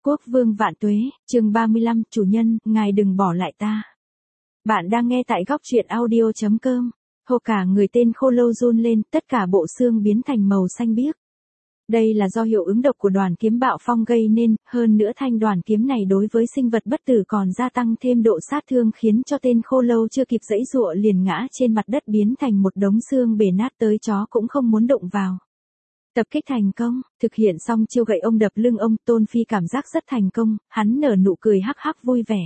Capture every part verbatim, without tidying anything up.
Quốc vương vạn tuế, chương ba mươi lăm, chủ nhân, ngài đừng bỏ lại ta. Bạn đang nghe tại góc truyện audio chấm com. Hô cả người tên khô lâu run lên, tất cả bộ xương biến thành màu xanh biếc. Đây là do hiệu ứng độc của đoàn kiếm bạo phong gây nên, hơn nữa thanh đoàn kiếm này đối với sinh vật bất tử còn gia tăng thêm độ sát thương khiến cho tên khô lâu chưa kịp giãy giụa liền ngã trên mặt đất biến thành một đống xương bể nát tới chó cũng không muốn đụng vào. Tập kích thành công, thực hiện xong chiêu gậy ông đập lưng ông, Tôn Phi cảm giác rất thành công, hắn nở nụ cười hắc hắc vui vẻ.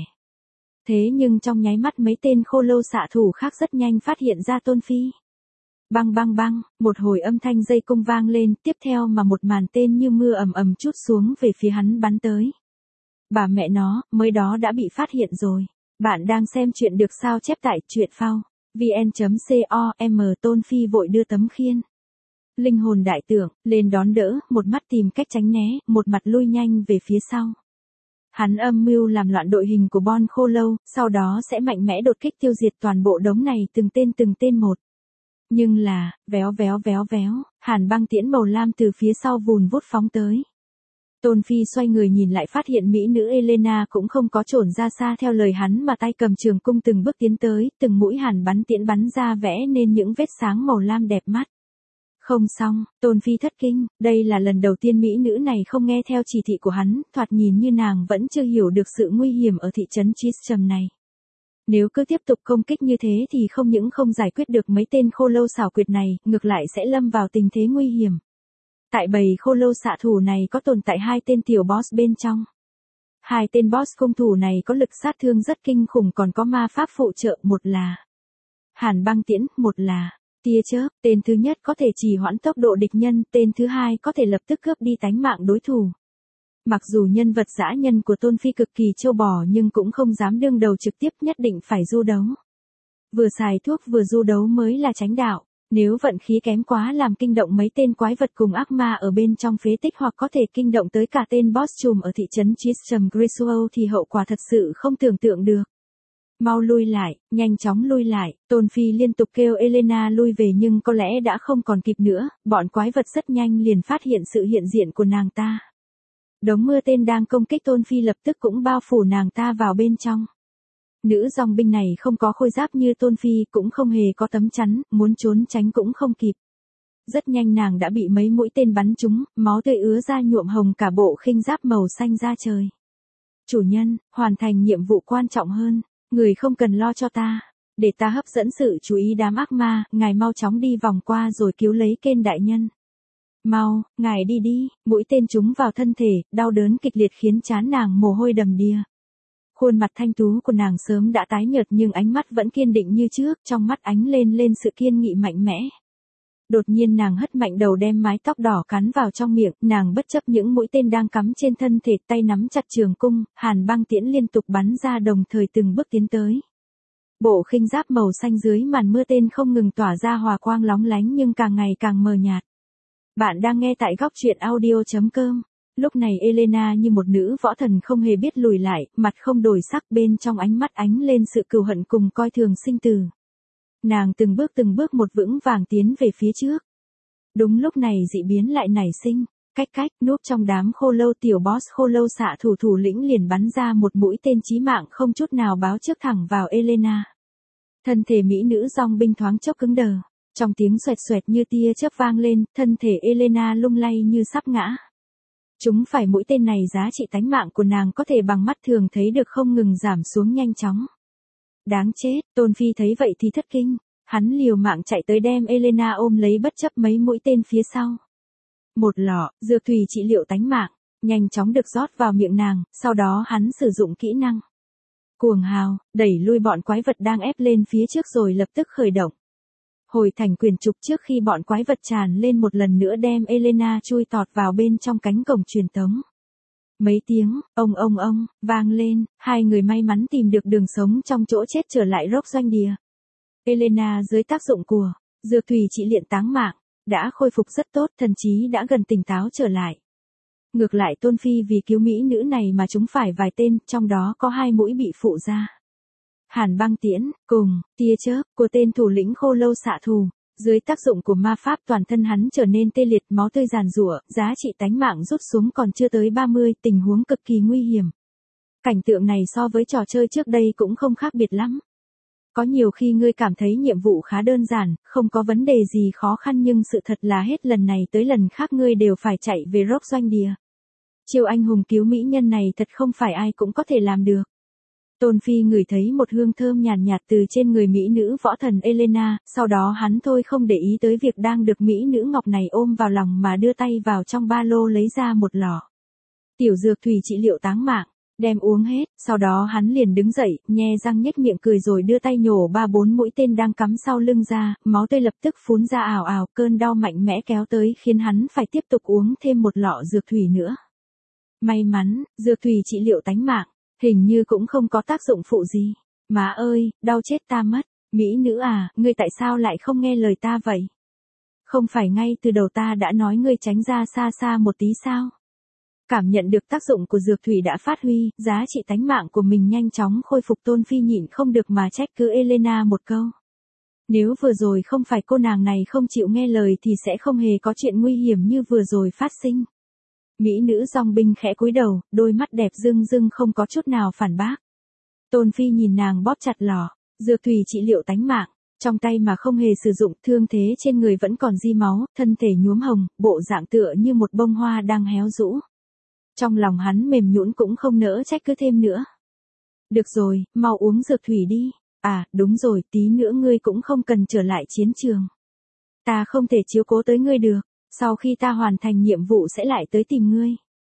Thế nhưng trong nháy mắt mấy tên khô lâu xạ thủ khác rất nhanh phát hiện ra Tôn Phi. Băng băng băng, một hồi âm thanh dây cung vang lên, tiếp theo mà một màn tên như mưa ầm ầm trút xuống về phía hắn bắn tới. Bà mẹ nó, mới đó đã bị phát hiện rồi. Bạn đang xem chuyện được sao chép tại truyện phao, vn chấm com, Tôn Phi vội đưa tấm khiên. Linh hồn đại tưởng, lên đón đỡ, một mắt tìm cách tránh né, một mặt lui nhanh về phía sau. Hắn âm mưu làm loạn đội hình của Bon khô lâu, sau đó sẽ mạnh mẽ đột kích tiêu diệt toàn bộ đống này từng tên từng tên một. Nhưng là, véo véo véo véo, hàn băng tiễn màu lam từ phía sau vùn vút phóng tới. Tôn Phi xoay người nhìn lại phát hiện mỹ nữ Elena cũng không có trổn ra xa theo lời hắn mà tay cầm trường cung từng bước tiến tới, từng mũi hàn bắn tiễn bắn ra vẽ nên những vết sáng màu lam đẹp mắt. Không xong, Tôn Phi thất kinh, đây là lần đầu tiên mỹ nữ này không nghe theo chỉ thị của hắn, thoạt nhìn như nàng vẫn chưa hiểu được sự nguy hiểm ở thị trấn Chisholm này. Nếu cứ tiếp tục công kích như thế thì không những không giải quyết được mấy tên khô lâu xảo quyệt này, ngược lại sẽ lâm vào tình thế nguy hiểm. Tại bầy khô lâu xạ thủ này có tồn tại hai tên tiểu boss bên trong. Hai tên boss cung thủ này có lực sát thương rất kinh khủng còn có ma pháp phụ trợ, một là hàn băng tiễn, một là tia chớp. Tên thứ nhất có thể trì hoãn tốc độ địch nhân, tên thứ hai có thể lập tức cướp đi tánh mạng đối thủ. Mặc dù nhân vật dã nhân của Tôn Phi cực kỳ trâu bò nhưng cũng không dám đương đầu trực tiếp, nhất định phải du đấu. Vừa xài thuốc vừa du đấu mới là chánh đạo, nếu vận khí kém quá làm kinh động mấy tên quái vật cùng ác ma ở bên trong phế tích hoặc có thể kinh động tới cả tên boss trùm ở thị trấn Chisholm Griswold thì hậu quả thật sự không tưởng tượng được. Mau lui lại, nhanh chóng lui lại, Tôn Phi liên tục kêu Elena lui về nhưng có lẽ đã không còn kịp nữa, bọn quái vật rất nhanh liền phát hiện sự hiện diện của nàng ta. Đống mưa tên đang công kích Tôn Phi lập tức cũng bao phủ nàng ta vào bên trong. Nữ dòng binh này không có khôi giáp như Tôn Phi, cũng không hề có tấm chắn, muốn trốn tránh cũng không kịp. Rất nhanh nàng đã bị mấy mũi tên bắn trúng, máu tươi ứa ra nhuộm hồng cả bộ khinh giáp màu xanh da trời. Chủ nhân, hoàn thành nhiệm vụ quan trọng hơn, người không cần lo cho ta. Để ta hấp dẫn sự chú ý đám ác ma, ngài mau chóng đi vòng qua rồi cứu lấy Kên đại nhân. Mau, ngài đi đi, mũi tên trúng vào thân thể, đau đớn kịch liệt khiến trán nàng mồ hôi đầm đìa. Khuôn mặt thanh tú của nàng sớm đã tái nhợt nhưng ánh mắt vẫn kiên định như trước, trong mắt ánh lên lên sự kiên nghị mạnh mẽ. Đột nhiên nàng hất mạnh đầu đem mái tóc đỏ cắn vào trong miệng, nàng bất chấp những mũi tên đang cắm trên thân thể, tay nắm chặt trường cung, hàn băng tiễn liên tục bắn ra đồng thời từng bước tiến tới. Bộ khinh giáp màu xanh dưới màn mưa tên không ngừng tỏa ra hòa quang lóng lánh nhưng càng ngày càng mờ nhạt. Bạn đang nghe tại góc truyện audio chấm com. Lúc này Elena như một nữ võ thần không hề biết lùi lại, mặt không đổi sắc, bên trong ánh mắt ánh lên sự cừu hận cùng coi thường sinh tử. Nàng từng bước từng bước một vững vàng tiến về phía trước. Đúng lúc này dị biến lại nảy sinh, cách cách núp trong đám khô lâu tiểu boss khô lâu xạ thủ thủ lĩnh liền bắn ra một mũi tên chí mạng không chút nào báo trước thẳng vào Elena. Thân thể mỹ nữ dòng binh thoáng chốc cứng đờ. Trong tiếng xoẹt xoẹt như tia chớp vang lên, thân thể Elena lung lay như sắp ngã. Chúng phải mũi tên này giá trị tánh mạng của nàng có thể bằng mắt thường thấy được không ngừng giảm xuống nhanh chóng. Đáng chết, Tôn Phi thấy vậy thì thất kinh, hắn liều mạng chạy tới đem Elena ôm lấy bất chấp mấy mũi tên phía sau. Một lọ, dược thủy trị liệu tánh mạng, nhanh chóng được rót vào miệng nàng, sau đó hắn sử dụng kỹ năng cuồng hào, đẩy lui bọn quái vật đang ép lên phía trước rồi lập tức khởi động. Hồi thành quyền trục trước khi bọn quái vật tràn lên một lần nữa đem Elena chui tọt vào bên trong cánh cổng truyền tống. Mấy tiếng, ông ông ông, vang lên, hai người may mắn tìm được đường sống trong chỗ chết trở lại rốc doanh địa. Elena dưới tác dụng của dược thủy trị liệu táng mạng, đã khôi phục rất tốt, thần trí đã gần tỉnh táo trở lại. Ngược lại Tôn Phi vì cứu mỹ nữ này mà chúng phải vài tên, trong đó có hai mũi bị phụ ra. Hàn băng tiễn, cùng, tia chớp, của tên thủ lĩnh khô lâu xạ thù, Dưới tác dụng của ma pháp toàn thân hắn trở nên tê liệt, máu tươi giàn giụa, giá trị tánh mạng rút xuống còn chưa tới ba mươi, tình huống cực kỳ nguy hiểm. Cảnh tượng này so với trò chơi trước đây cũng không khác biệt lắm. Có nhiều khi ngươi cảm thấy nhiệm vụ khá đơn giản, không có vấn đề gì khó khăn nhưng sự thật là hết lần này tới lần khác ngươi đều phải chạy về Rock doanh địa. Chiêu anh hùng cứu mỹ nhân này thật không phải ai cũng có thể làm được. Tôn Phi ngửi thấy một hương thơm nhàn nhạt, nhạt từ trên người mỹ nữ võ thần Elena, sau đó hắn thôi không để ý tới việc đang được mỹ nữ ngọc này ôm vào lòng mà đưa tay vào trong ba lô lấy ra một lọ tiểu dược thủy trị liệu táng mạng, đem uống hết, sau đó hắn liền đứng dậy, nhe răng nhếch miệng cười rồi đưa tay nhổ ba bốn mũi tên đang cắm sau lưng ra, máu tươi lập tức phún ra ào ào, cơn đau mạnh mẽ kéo tới khiến hắn phải tiếp tục uống thêm một lọ dược thủy nữa. May mắn, dược thủy trị liệu tánh mạng, hình như cũng không có tác dụng phụ gì. Má ơi, đau chết ta mất, mỹ nữ à, ngươi tại sao lại không nghe lời ta vậy? Không phải ngay từ đầu ta đã nói ngươi tránh ra xa xa một tí sao? Cảm nhận được tác dụng của dược thủy đã phát huy, giá trị tánh mạng của mình nhanh chóng khôi phục. Tôn Phi nhịn không được mà trách cứ Elena một câu. Nếu vừa rồi không phải cô nàng này không chịu nghe lời thì sẽ không hề có chuyện nguy hiểm như vừa rồi phát sinh. Mỹ nữ dòng binh khẽ cúi đầu, đôi mắt đẹp rưng rưng không có chút nào phản bác. Tôn Phi nhìn nàng bóp chặt lọ dược thủy trị liệu tánh mạng, trong tay mà không hề sử dụng, thương thế trên người vẫn còn ri máu, thân thể nhuốm hồng, bộ dạng tựa như một bông hoa đang héo rũ. Trong lòng hắn mềm nhũn cũng không nỡ trách cứ thêm nữa. Được rồi, mau uống dược thủy đi. À, đúng rồi, tí nữa ngươi cũng không cần trở lại chiến trường. Ta không thể chiếu cố tới ngươi được, sau khi ta hoàn thành nhiệm vụ sẽ lại tới tìm ngươi.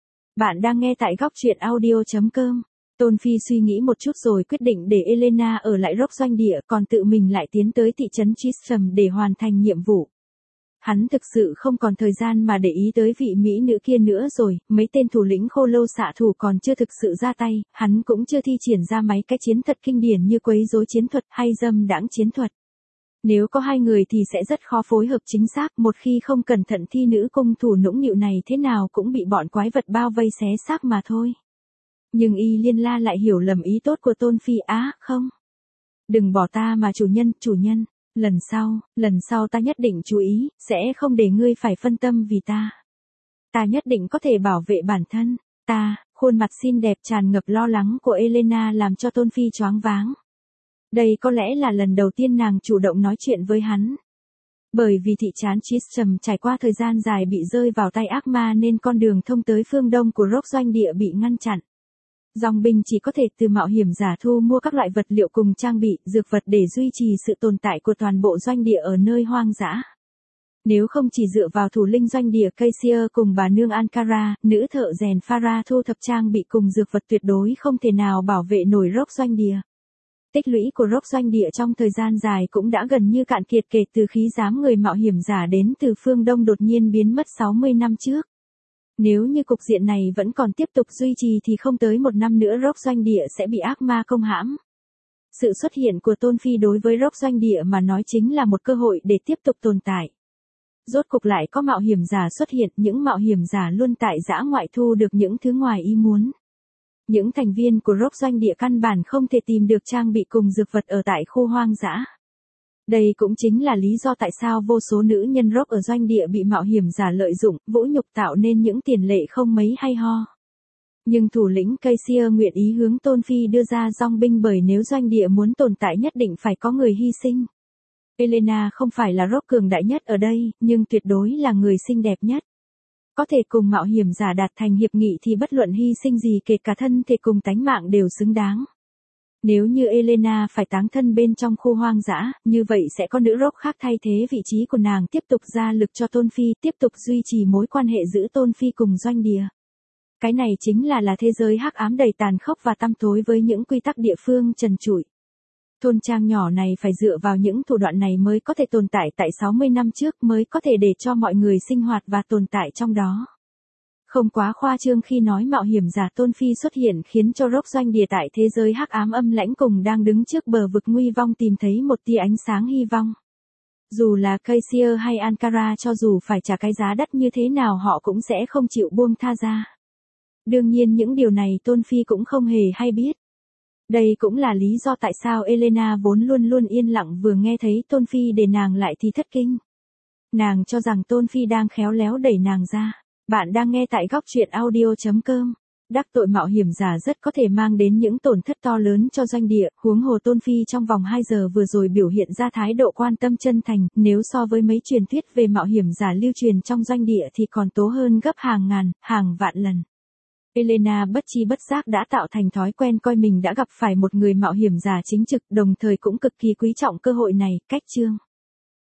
Bạn đang nghe tại góc truyện audio chấm com. Tôn Phi suy nghĩ một chút rồi quyết định để Elena ở lại Rock doanh địa, còn tự mình lại tiến tới thị trấn Tristram để hoàn thành nhiệm vụ. Hắn thực sự không còn thời gian mà để ý tới vị mỹ nữ kia nữa rồi, mấy tên thủ lĩnh khô lâu xạ thủ còn chưa thực sự ra tay, hắn cũng chưa thi triển ra mấy cái chiến thuật kinh điển như quấy rối chiến thuật hay dâm đãng chiến thuật. Nếu có hai người thì sẽ rất khó phối hợp chính xác, một khi không cẩn thận thi nữ cung thủ nũng nịu này thế nào cũng bị bọn quái vật bao vây xé xác mà thôi. Nhưng Y Liên La lại hiểu lầm ý tốt của Tôn Phi. Á, không. Đừng bỏ ta mà chủ nhân, chủ nhân. Lần sau, lần sau ta nhất định chú ý, sẽ không để ngươi phải phân tâm vì ta. Ta nhất định có thể bảo vệ bản thân. Ta, khuôn mặt xinh đẹp tràn ngập lo lắng của Elena làm cho Tôn Phi choáng váng. Đây có lẽ là lần đầu tiên nàng chủ động nói chuyện với hắn. Bởi vì thị trấn Tristram trải qua thời gian dài bị rơi vào tay ác ma nên con đường thông tới phương đông của Rock doanh địa bị ngăn chặn. Dòng binh chỉ có thể từ mạo hiểm giả thu mua các loại vật liệu cùng trang bị, dược vật để duy trì sự tồn tại của toàn bộ doanh địa ở nơi hoang dã. Nếu không chỉ dựa vào thủ linh doanh địa Caesar cùng bà nương Ankara, nữ thợ rèn Farah thu thập trang bị cùng dược vật tuyệt đối không thể nào bảo vệ nổi Rock doanh địa. Tích lũy của Rock doanh địa trong thời gian dài cũng đã gần như cạn kiệt kể từ khi giám người mạo hiểm giả đến từ phương Đông đột nhiên biến mất sáu mươi năm trước. Nếu như cục diện này vẫn còn tiếp tục duy trì thì không tới một năm nữa Rock doanh địa sẽ bị ác ma công hãm. Sự xuất hiện của Tôn Phi đối với Rock doanh địa mà nói chính là một cơ hội để tiếp tục tồn tại. Rốt cục lại có mạo hiểm giả xuất hiện, những mạo hiểm giả luôn tại dã ngoại thu được những thứ ngoài ý muốn. Những thành viên của Rock doanh địa căn bản không thể tìm được trang bị cùng dược vật ở tại khu hoang dã. Đây cũng chính là lý do tại sao vô số nữ nhân Rock ở doanh địa bị mạo hiểm giả lợi dụng, vũ nhục tạo nên những tiền lệ không mấy hay ho. Nhưng thủ lĩnh Caesar nguyện ý hướng Tôn Phi đưa ra dòng binh bởi nếu doanh địa muốn tồn tại nhất định phải có người hy sinh. Elena không phải là Rock cường đại nhất ở đây, nhưng tuyệt đối là người xinh đẹp nhất. Có thể cùng mạo hiểm giả đạt thành hiệp nghị thì bất luận hy sinh gì kể cả thân thể cùng tánh mạng đều xứng đáng. Nếu như Elena phải táng thân bên trong khu hoang dã, như vậy sẽ có nữ Rock khác thay thế vị trí của nàng tiếp tục ra lực cho Tôn Phi, tiếp tục duy trì mối quan hệ giữa Tôn Phi cùng doanh địa. Cái này chính là là thế giới hắc ám đầy tàn khốc và tăm tối với những quy tắc địa phương trần trụi. Thôn trang nhỏ này phải dựa vào những thủ đoạn này mới có thể tồn tại tại sáu mươi năm trước, mới có thể để cho mọi người sinh hoạt và tồn tại trong đó. Không quá khoa trương khi nói mạo hiểm giả Tôn Phi xuất hiện khiến cho Rock doanh địa tại thế giới hắc ám âm lãnh cùng đang đứng trước bờ vực nguy vong tìm thấy một tia ánh sáng hy vọng. Dù là Caesar hay Ankara, cho dù phải trả cái giá đắt như thế nào họ cũng sẽ không chịu buông tha ra. Đương nhiên những điều này Tôn Phi cũng không hề hay biết. Đây cũng là lý do tại sao Elena vốn luôn luôn yên lặng vừa nghe thấy Tôn Phi để nàng lại thì thất kinh. Nàng cho rằng Tôn Phi đang khéo léo đẩy nàng ra. Bạn đang nghe tại góc truyện audio.com. Đắc tội mạo hiểm giả rất có thể mang đến những tổn thất to lớn cho doanh địa, huống hồ Tôn Phi trong vòng hai giờ vừa rồi biểu hiện ra thái độ quan tâm chân thành, nếu so với mấy truyền thuyết về mạo hiểm giả lưu truyền trong doanh địa thì còn tố hơn gấp hàng ngàn, hàng vạn lần. Elena bất chi bất giác đã tạo thành thói quen coi mình đã gặp phải một người mạo hiểm giả chính trực, đồng thời cũng cực kỳ quý trọng cơ hội này. Cách chương